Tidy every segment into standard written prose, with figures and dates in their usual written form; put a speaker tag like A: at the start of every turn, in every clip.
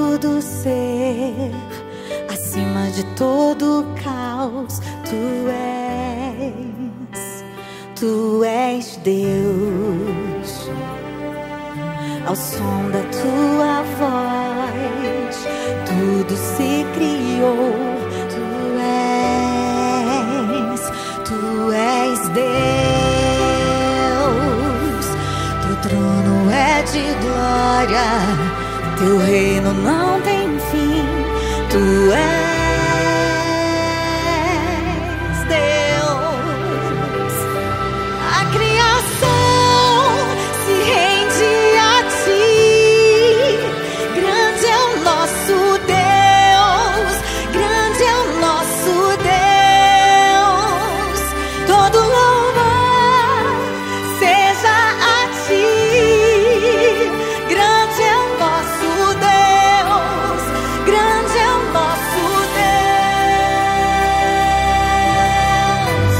A: tudo ser, acima de todo caos, tu és Deus. Ao som da tua voz, tudo se criou. Tu és Deus. Teu trono é de glória, teu reino não tem fim. Tu és Deus. A criação se rende a ti. Grande é o nosso Deus, grande é o nosso Deus. Todo louvor seja a ti. Grande é o nosso Deus, grande é o nosso Deus.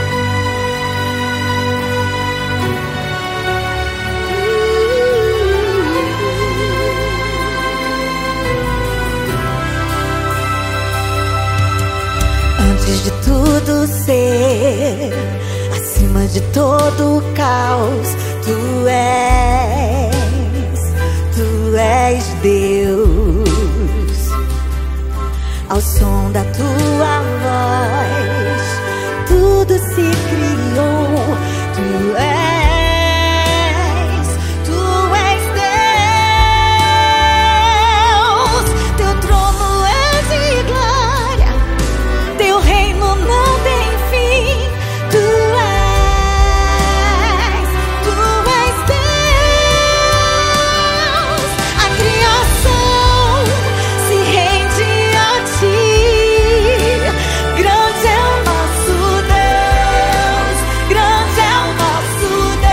A: Antes de tudo ser, acima de todo caos, tu és Deus. Ao som da tua voz, tudo se criou. Tu és Deus. Teu trono é de glória, teu reino não tem fim. Tu és Deus. A criação se rende a ti. Grande é o nosso Deus, grande é o nosso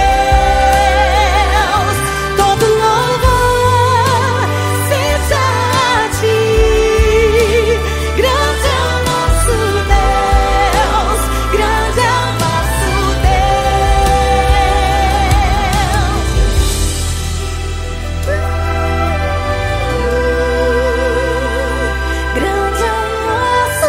A: Deus. Todo louvor seja a ti. Grande é o nosso Deus, grande é o nosso Grande é o nosso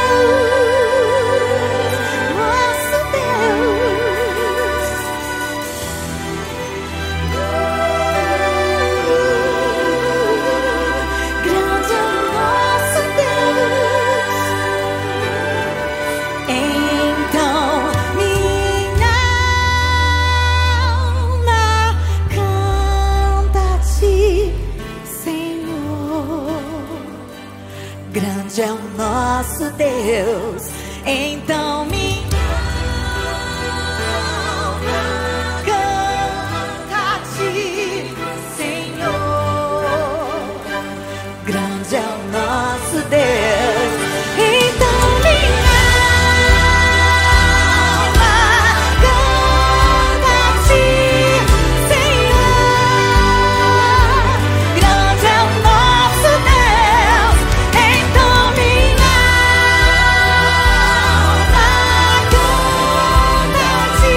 A: Grande é o nosso Deus. Então minha alma canta a ti, Senhor. Grande é o nosso Deus. Então minha alma canta a ti, Senhor. Grande é o nosso Deus. Então minha alma canta a ti, Senhor. Grande é o nosso Deus. Então minha alma canta a ti,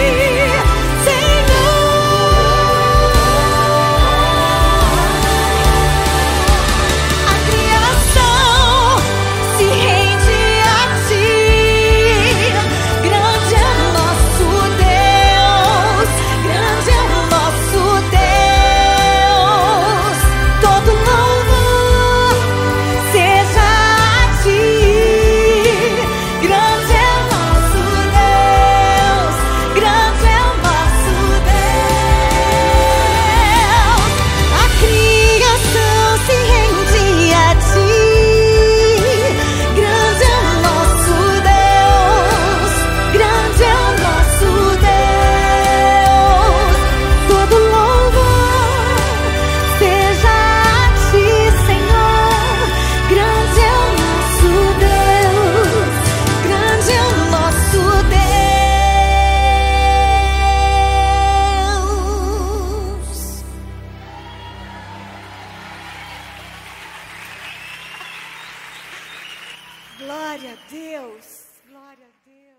A: Senhor. A criação se rende a ti. Grande é o nosso Deus, grande é o nosso Deus. Todo louvor seja a ti. Grande é o nosso Deus, grande é o nosso Deus. A criação se rende a ti. Grande é o nosso Deus, grande é o nosso Deus. Todo louvor seja a ti, Senhor. Grande é o nosso Deus, grande é o nosso Deus. Glória a Deus, glória a Deus.